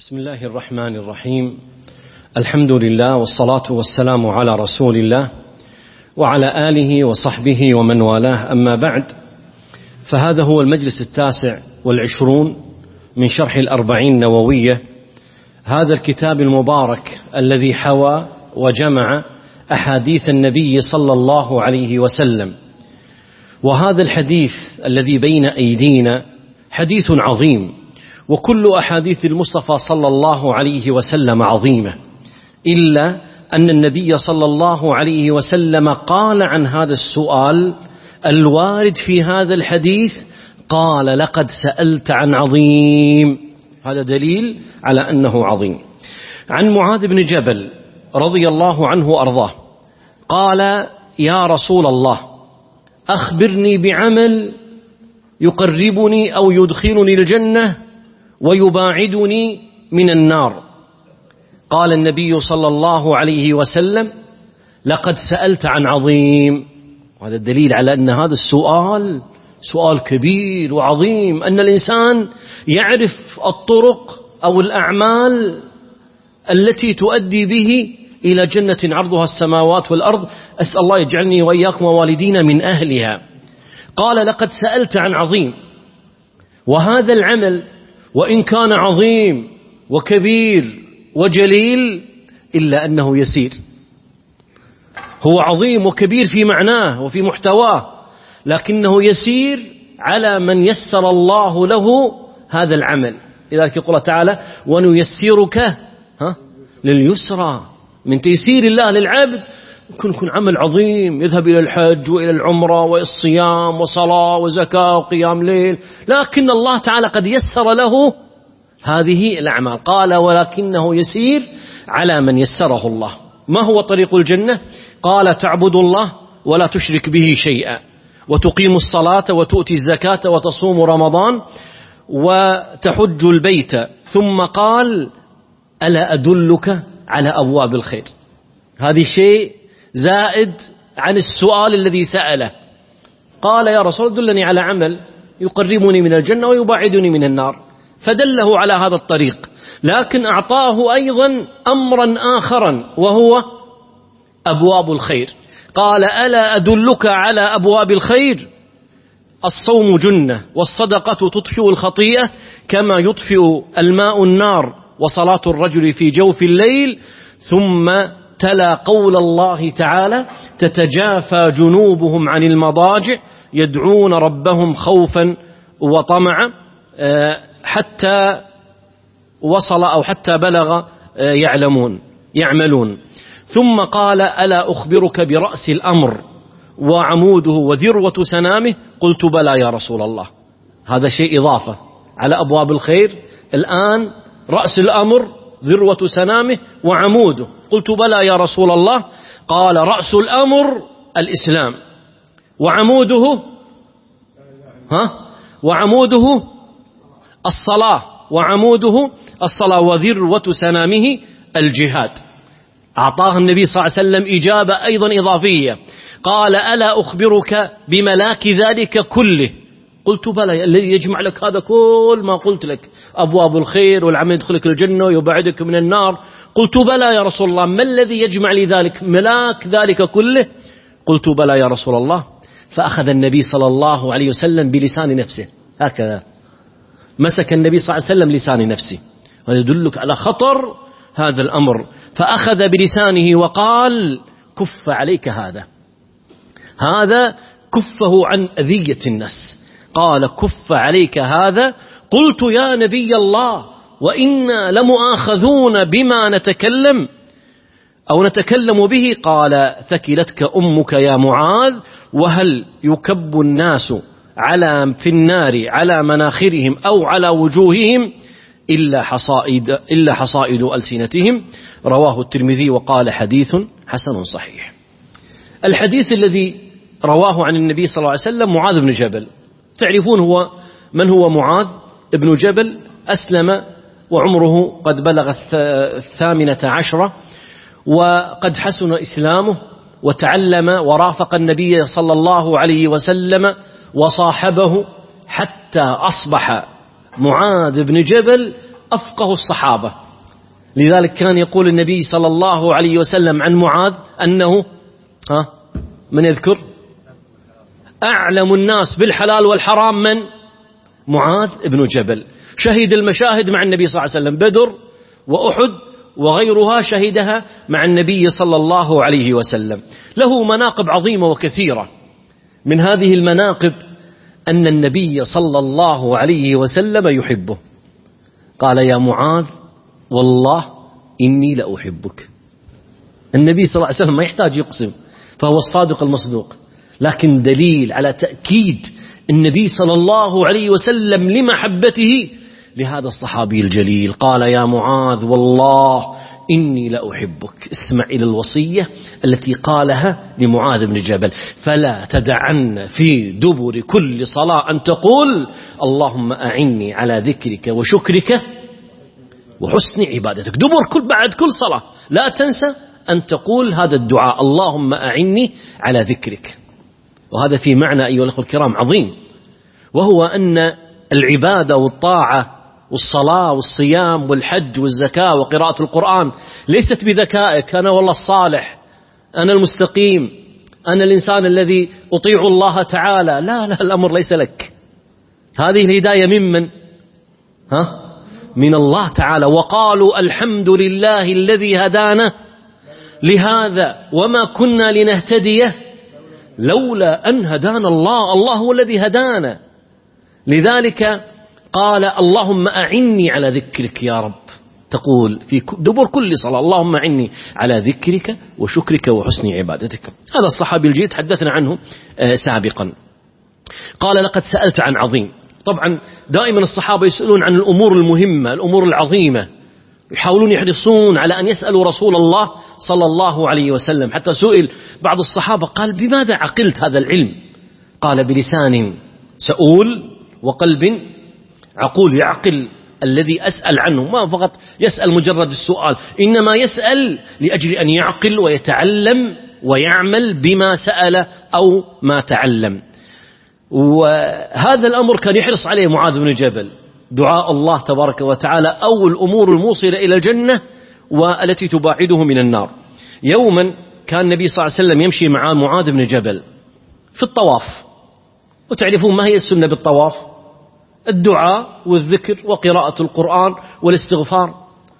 بسم الله الرحمن الرحيم. الحمد لله والصلاة والسلام على رسول الله وعلى آله وصحبه ومن والاه، أما بعد، فهذا هو المجلس 29 من شرح 40 نووية، هذا الكتاب المبارك الذي حوى وجمع أحاديث النبي صلى الله عليه وسلم. وهذا الحديث الذي بين أيدينا حديث عظيم، وكل أحاديث المصطفى صلى الله عليه وسلم عظيمة، إلا أن النبي صلى الله عليه وسلم قال عن هذا السؤال الوارد في هذا الحديث، قال: لقد سألت عن عظيم. هذا دليل على أنه عظيم. عن معاذ بن جبل رضي الله عنه وأرضاه قال: يا رسول الله، أخبرني بعمل يقربني أو يدخلني الجنة ويباعدني من النار. قال النبي صلى الله عليه وسلم: لقد سألت عن عظيم. وهذا الدليل على أن هذا السؤال سؤال كبير وعظيم، أن الإنسان يعرف الطرق أو الأعمال التي تؤدي به إلى جنة عرضها السماوات والأرض. أسأل الله يجعلني وإياكم ووالدينا من أهلها. قال: لقد سألت عن عظيم. وهذا العمل وإن كان عظيم وكبير وجليل إلا أنه يسير. هو عظيم وكبير في معناه وفي محتواه، لكنه يسير على من يسر الله له هذا العمل. لذلك يقول الله تعالى: ونيسرك لليسرى. من تيسير الله للعبد يكون عمل عظيم، يذهب إلى الحج وإلى العمرة والصيام وصلاة وزكاة وقيام ليل، لكن الله تعالى قد يسر له هذه الأعمال. قال: ولكنه يسير على من يسره الله. ما هو طريق الجنة؟ قال: تعبد الله ولا تشرك به شيئا، وتقيم الصلاة وتؤتي الزكاة وتصوم رمضان وتحج البيت. ثم قال: ألا أدلك على أبواب الخير. هذه شيء زائد عن السؤال الذي سأله. قال: يا رسول دلني على عمل يقربني من الجنة ويباعدني من النار، فدله على هذا الطريق، لكن أعطاه أيضا أمرا آخرا وهو أبواب الخير. قال: ألا أدلك على أبواب الخير؟ الصوم جنة، والصدقة تطفئ الخطيئة كما يطفئ الماء النار، وصلاة الرجل في جوف الليل. ثم تلا قول الله تعالى: تتجافى جنوبهم عن المضاجع يدعون ربهم خوفا وطمعا، حتى وصل أو حتى بلغ يعملون. ثم قال: ألا أخبرك برأس الأمر وعموده وذروة سنامه؟ قلت: بلى يا رسول الله. هذا شيء إضافة على أبواب الخير. الآن رأس الأمر، ذروة سنامه، وعموده. قلت: بلى يا رسول الله. قال: رأس الأمر الإسلام، وعموده الصلاة، وذروة سنامه الجهاد. أعطاه النبي صلى الله عليه وسلم إجابة أيضا إضافية. قال: ألا أخبرك بملاك ذلك كله؟ قلت: بلى. الذي يجمع لك هذا كل ما قلت لك، أبواب الخير والعمل يدخلك الجنة ويبعدك من النار. قلت: بلى يا رسول الله. ما الذي يجمع لي ذلك، ملاك ذلك كله؟ قلت: بلى يا رسول الله. فأخذ النبي صلى الله عليه وسلم بلسان نفسه، هكذا مسك النبي صلى الله عليه وسلم لسان نفسه، وهذا يدلك على خطر هذا الأمر. فأخذ بلسانه وقال: كف عليك هذا كفه عن أذية الناس. قال: كف عليك هذا. قلت: يا نبي الله، وإنا لمؤاخذون بما نتكلم به. قال: ثكلتك أمك يا معاذ، وهل يكب الناس في النار على مناخرهم أو على وجوههم إلا حصائد ألسنتهم. رواه الترمذي وقال: حديث حسن صحيح. الحديث الذي رواه عن النبي صلى الله عليه وسلم معاذ بن جبل. تعرفون من هو معاذ بن جبل؟ أسلم وعمره قد بلغ 18، وقد حسن إسلامه وتعلم ورافق النبي صلى الله عليه وسلم وصاحبه، حتى أصبح معاذ بن جبل أفقه الصحابة. لذلك كان يقول النبي صلى الله عليه وسلم عن معاذ أنه من يذكر أعلم الناس بالحلال والحرام من معاذ بن جبل، شهد المشاهد مع النبي صلى الله عليه وسلم، بدر وأحد وغيرها شهدها مع النبي صلى الله عليه وسلم. له مناقب عظيمة وكثيرة. من هذه المناقب أن النبي صلى الله عليه وسلم يحبه. قال يا معاذ والله إني لأحبك. النبي صلى الله عليه وسلم ما يحتاج يقسم، فهو الصادق المصدوق، لكن دليل على تأكيد النبي صلى الله عليه وسلم لمحبته لهذا الصحابي الجليل. قال يا معاذ والله إني لأحبك. اسمع إلى الوصية التي قالها لمعاذ بن جبل: فلا تدعن في دبر كل صلاة أن تقول اللهم أعني على ذكرك وشكرك وحسن عبادتك. دبر بعد كل صلاة لا تنسى أن تقول هذا الدعاء: اللهم أعني على ذكرك. وهذا في معنى أيها الأخوة الكرام عظيم، وهو أن العبادة والطاعة والصلاة والصيام والحج والزكاة وقراءة القرآن ليست بذكائك، أنا والله الصالح، أنا المستقيم، أنا الإنسان الذي أطيع الله تعالى. لا لا، الأمر ليس لك. هذه الهداية ممن؟ من الله تعالى. وقالوا الحمد لله الذي هدانا لهذا وما كنا لنهتدي لولا أن هدانا الله. الله هو الذي هدانا. لذلك قال اللهم أعني على ذكرك يا رب. تقول في دبر كل صلاة اللهم أعني على ذكرك وشكرك وحسن عبادتك. هذا الصحابي الجليل تحدثنا عنه سابقا. قال لقد سألت عن عظيم. طبعا دائما الصحابة يسألون عن الأمور المهمة، الأمور العظيمة، يحاولون يحرصون على أن يسألوا رسول الله صلى الله عليه وسلم. حتى سئل بعض الصحابة قال بماذا عقلت هذا العلم؟ قال بلسان سؤول وقلب عقول. يعقل الذي أسأل عنه، ما فقط يسأل مجرد السؤال، إنما يسأل لأجل أن يعقل ويتعلم ويعمل بما سأل أو ما تعلم. وهذا الأمر كان يحرص عليه معاذ بن جبل، دعاء الله تبارك وتعالى أو الأمور الموصلة إلى الجنة والتي تباعده من النار. يوما كان النبي صلى الله عليه وسلم يمشي مع معاذ بن جبل في الطواف، وتعرفون ما هي السنة بالطواف؟ الدعاء والذكر وقراءة القرآن والاستغفار.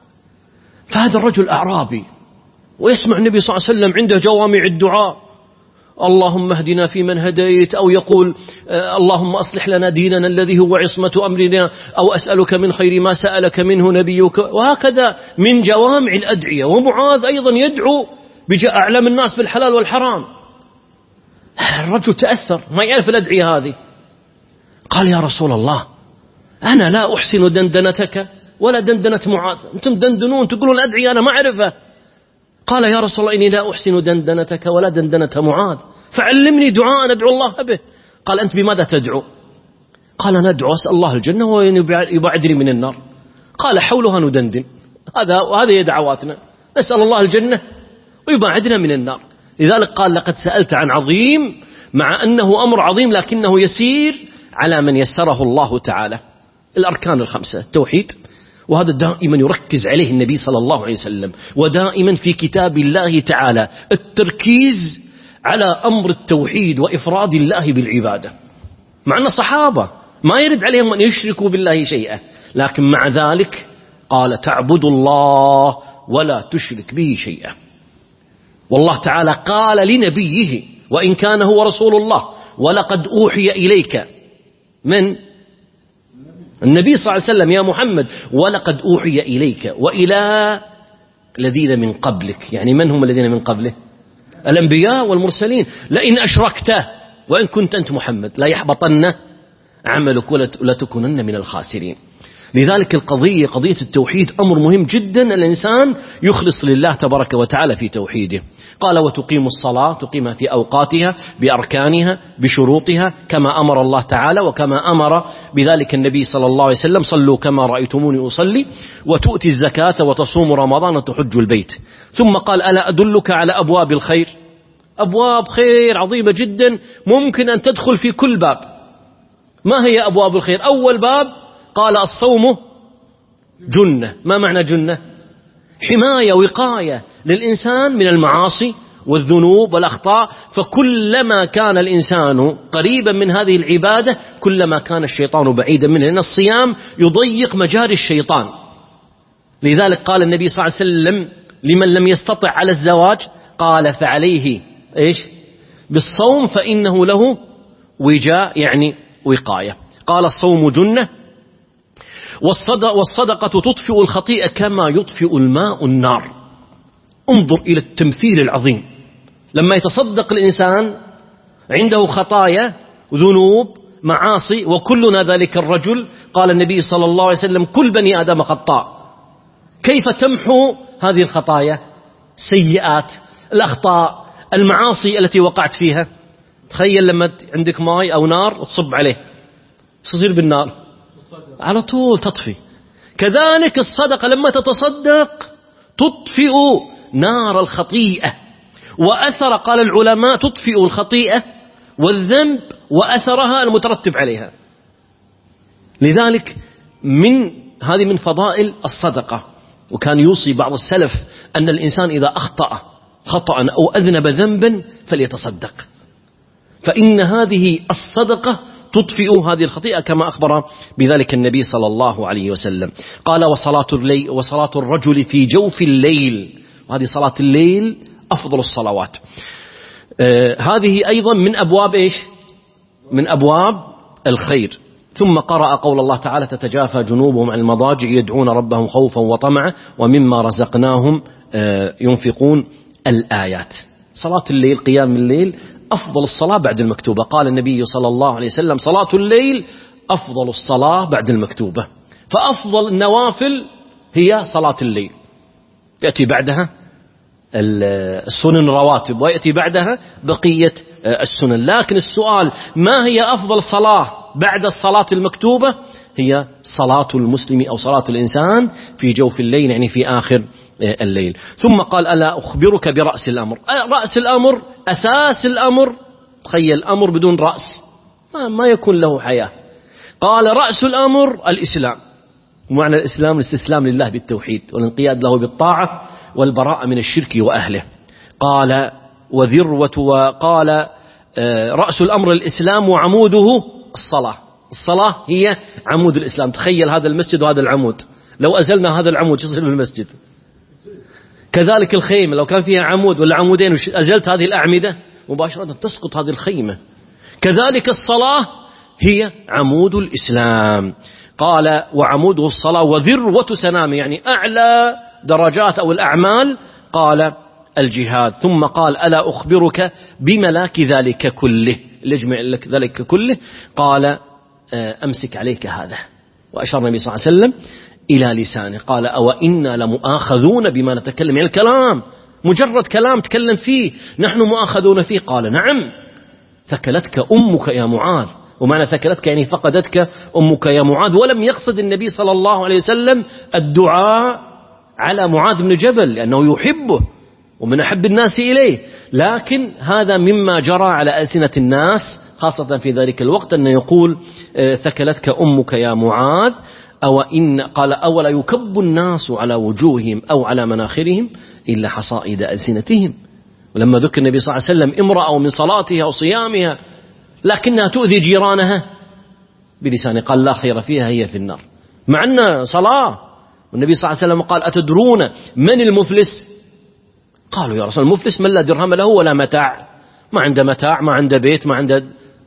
فهذا الرجل أعرابي ويسمع النبي صلى الله عليه وسلم عنده جوامع الدعاء: اللهم اهدنا فيمن هديت، أو يقول اللهم أصلح لنا ديننا الذي هو عصمة أمرنا، أو أسألك من خير ما سألك منه نبيك، وهكذا من جوامع الأدعية. ومعاذ أيضا يدعو أعلم الناس بالحلال والحرام. الرجل تأثر، ما يعرف الأدعية هذه. قال يا رسول الله أنا لا أحسن دندنتك ولا دندنة معاذ، أنتم دندنون تقولون الأدعية أنا ما أعرفها. قال يا رسول الله إني لا أحسن دندنتك ولا دندنة معاذ، فعلمني دعاء ندعو الله به. قال أنت بماذا تدعو؟ قال ندعو أسأل الله الجنة ويبعدني من النار. قال حولها ندندن، هذه دعواتنا، نسأل الله الجنة ويبعدنا من النار. لذلك قال لقد سألت عن عظيم، مع أنه أمر عظيم لكنه يسير على من يسره الله تعالى. الأركان الخمسة، التوحيد، وهذا دائما يركز عليه النبي صلى الله عليه وسلم، ودائما في كتاب الله تعالى التركيز على أمر التوحيد وإفراد الله بالعبادة. مع أن الصحابة ما يرد عليهم أن يشركوا بالله شيئا، لكن مع ذلك قال تعبد الله ولا تشرك به شيئا. والله تعالى قال لنبيه وإن كان هو رسول الله ولقد أوحي إليك من النبي صلى الله عليه وسلم يا محمد ولقد أوحي إليك وإلى الذين من قبلك. يعني من هم الذين من قبله؟ الأنبياء والمرسلين. لئن أشركت وإن كنت أنت محمد لا يحبطن عملك ولا تكونن من الخاسرين. لذلك قضية التوحيد أمر مهم جدا، الإنسان يخلص لله تبارك وتعالى في توحيده. قال وتقيم الصلاة، تقيمها في أوقاتها بأركانها بشروطها كما أمر الله تعالى وكما أمر بذلك النبي صلى الله عليه وسلم: صلوا كما رأيتموني أصلي، وتؤتي الزكاة وتصوم رمضان وتحج البيت. ثم قال ألا أدلك على أبواب الخير؟ أبواب خير عظيمة جدا ممكن أن تدخل في كل باب. ما هي أبواب الخير؟ أول باب قال الصوم جنة. ما معنى جنة؟ حماية، وقاية للإنسان من المعاصي والذنوب والأخطاء. فكلما كان الإنسان قريبا من هذه العبادة كلما كان الشيطان بعيدا منه، لأن الصيام يضيق مجاري الشيطان. لذلك قال النبي صلى الله عليه وسلم لمن لم يستطع على الزواج قال فعليه إيش؟ بالصوم فإنه له وجاء، يعني وقاية. قال الصوم جنة، والصدقة تطفئ الخطيئة كما يطفئ الماء النار. انظر إلى التمثيل العظيم. لما يتصدق الإنسان عنده خطايا ذنوب معاصي وكلنا ذلك الرجل، قال النبي صلى الله عليه وسلم كل بني آدم خطاء. كيف تمحو هذه الخطايا؟ سيئات، الأخطاء، المعاصي التي وقعت فيها. تخيل لما عندك ماء أو نار وتصب عليه تصير بالنار على طول تطفي. كذلك الصدقة لما تتصدق تطفئ نار الخطيئة وأثر، قال العلماء تطفئ الخطيئة والذنب وأثرها المترتب عليها. لذلك هذه من فضائل الصدقة. وكان يوصي بعض السلف أن الإنسان إذا أخطأ خطأ أو أذنب ذنبا فليتصدق، فإن هذه الصدقة تطفئ هذه الخطيئة كما أخبر بذلك النبي صلى الله عليه وسلم. قال وصلاة الرجل في جوف الليل، وهذه صلاة الليل أفضل الصلوات. هذه أيضا من أبواب إيش؟ من أبواب الخير. ثم قرأ قول الله تعالى تتجافى جنوبهم عن المضاجع يدعون ربهم خوفا وطمعا ومما رزقناهم ينفقون. الآيات. صلاة الليل، قيام الليل أفضل الصلاة بعد المكتوبة. قال النبي صلى الله عليه وسلم صلاة الليل أفضل الصلاة بعد المكتوبة. فأفضل النوافل هي صلاة الليل، يأتي بعدها السنن رواتب ويأتي بعدها بقية السنن. لكن السؤال ما هي أفضل صلاة بعد الصلاة المكتوبة؟ هي صلاة المسلم أو صلاة الإنسان في جوف الليل، يعني في آخر الليل. ثم قال ألا أخبرك برأس الأمر. رأس الأمر أساس الأمر. تخيل الأمر بدون رأس ما يكون له حياة. قال رأس الأمر الإسلام. معنى الإسلام الاستسلام لله بالتوحيد والانقياد له بالطاعة والبراءة من الشرك وأهله. قال وقال رأس الأمر الإسلام وعموده الصلاة. الصلاة هي عمود الإسلام. تخيل هذا المسجد وهذا العمود، لو أزلنا هذا العمود يصير المسجد. كذلك الخيمة لو كان فيها عمود ولا عمودين أزلت هذه الأعمدة مباشرة تسقط هذه الخيمة. كذلك الصلاة هي عمود الإسلام. قال وعموده الصلاة وذروة سنامه، يعني أعلى درجات أو الأعمال قال الجهاد. ثم قال ألا أخبرك بملاك ذلك كله، اللي يجمع لك ذلك كله. قال أمسك عليك هذا، وأشار النبي صلى الله عليه وسلم إلى لسانه. قال أو إنا لمؤاخذون بما نتكلم، يعني الكلام مجرد كلام تكلم فيه نحن مؤاخذون فيه. قال نعم ثكلتك أمك يا معاذ. ومعنى ثكلتك يعني فقدتك أمك يا معاذ. ولم يقصد النبي صلى الله عليه وسلم الدعاء على معاذ بن جبل لأنه يحبه ومن أحب الناس إليه، لكن هذا مما جرى على ألسنة الناس خاصة في ذلك الوقت أن يقول ثكلتك أمك يا معاذ. قال أولا يكب الناس على وجوههم أو على مناخرهم إلا حصائد ألسنتهم. ولما ذكر النبي صلى الله عليه وسلم امرأة من صلاتها وصيامها لكنها تؤذي جيرانها بلسانه قال لا خير فيها هي في النار، مع أن صلاة. والنبي صلى الله عليه وسلم قال أتدرون من المفلس؟ قالوا يا رسول المفلس من لا درهم له ولا متاع، ما عنده متاع، ما عنده بيت، ما عنده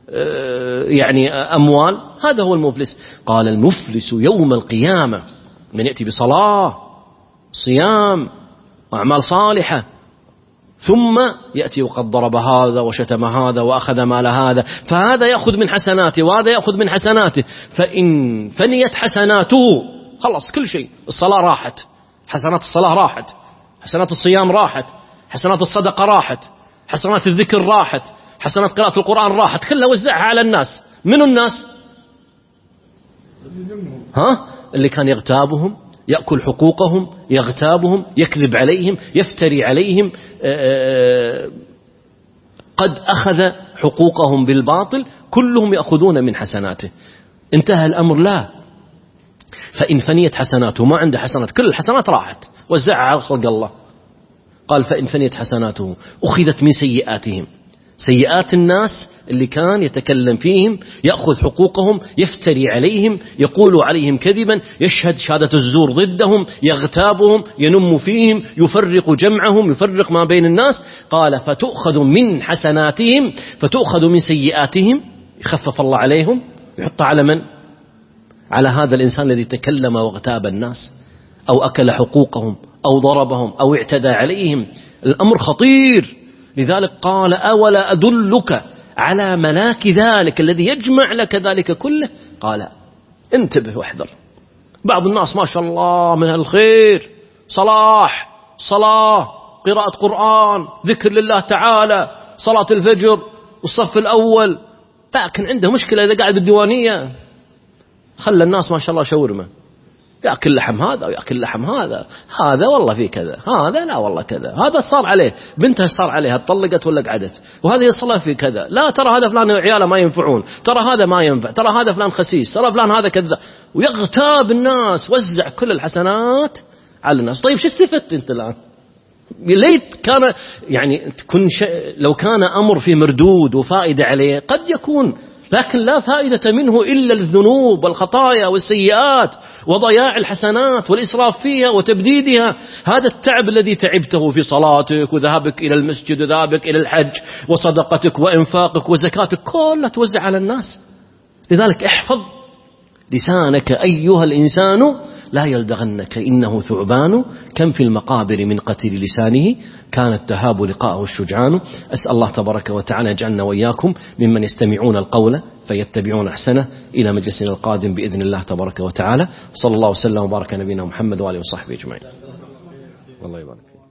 يعني أموال، هذا هو المفلس. قال المفلس يوم القيامة من يأتي بصلاة صيام وأعمال صالحة ثم يأتي وقد ضرب هذا وشتم هذا وأخذ مال هذا، فهذا يأخذ من حسناته وهذا يأخذ من حسناته، فإن فنيت حسناته خلص كل شيء، الصلاة راحت، حسنات الصلاة راحت، حسنات الصيام راحت، حسنات الصدقة راحت، حسنات الذكر راحت، حسنات قراءة القرآن راحت، كلها وزعها على الناس. من الناس؟ اللي كان يغتابهم، يأكل حقوقهم، يغتابهم، يكذب عليهم، يفتري عليهم، قد أخذ حقوقهم بالباطل، كلهم يأخذون من حسناته. انتهى الأمر؟ لا، فإن فنيت حسناته، ما عنده حسنات، كل الحسنات راحت وزعها على خلق الله. قال فإن فنيت حسناته أخذت من سيئاتهم، سيئات الناس اللي كان يتكلم فيهم، يأخذ حقوقهم، يفتري عليهم، يقول عليهم كذبا، يشهد شهادة الزور ضدهم، يغتابهم، ينم فيهم، يفرق جمعهم، يفرق ما بين الناس. قال فتؤخذ من حسناتهم، فتؤخذ من سيئاتهم، يخفف الله عليهم، يحط على من؟ على هذا الإنسان الذي تكلم واغتاب الناس أو أكل حقوقهم أو ضربهم أو اعتدى عليهم. الأمر خطير. لذلك قال أولا أدلك على ملاك ذلك الذي يجمع لك ذلك كله؟ قال انتبه واحذر. بعض الناس ما شاء الله من الخير، صلاح، صلاة، قراءة قرآن، ذكر لله تعالى، صلاة الفجر والصف الأول، لكن عنده مشكلة إذا قاعد بالديوانية خلى الناس ما شاء الله شاورما، يأكل لحم هذا ويأكل لحم هذا، هذا والله في كذا، هذا لا والله كذا، هذا صار عليه، بنتها صار عليها طلقت ولا قعدت، وهذا يصلى في كذا، لا ترى هذا فلان عياله ما ينفعون، ترى هذا ما ينفع، ترى هذا فلان خسيس، ترى فلان هذا كذا، ويغتاب الناس، وزع كل الحسنات على الناس. طيب شو استفدت انت الآن؟ ليت كان يعني تكون لو كان أمر في مردود وفائدة عليه قد يكون، لكن لا فائدة منه إلا الذنوب والخطايا والسيئات وضياع الحسنات والإسراف فيها وتبديدها. هذا التعب الذي تعبته في صلاتك وذهابك إلى المسجد وذهابك إلى الحج وصدقتك وإنفاقك وزكاتك كلها توزع على الناس. لذلك احفظ لسانك أيها الإنسان لا يلدغنك إنه ثعبان، كم في المقابر من قتل لسانه كانت تهاب لقاءه الشجعان. أسأل الله تبارك وتعالى يجعلنا وإياكم ممن يستمعون القول فيتبعون أحسنه. إلى مجلسنا القادم بإذن الله تبارك وتعالى. صلى الله وسلم وبارك نبينا محمد وآله وصحبه أجمعين. والله يبارك.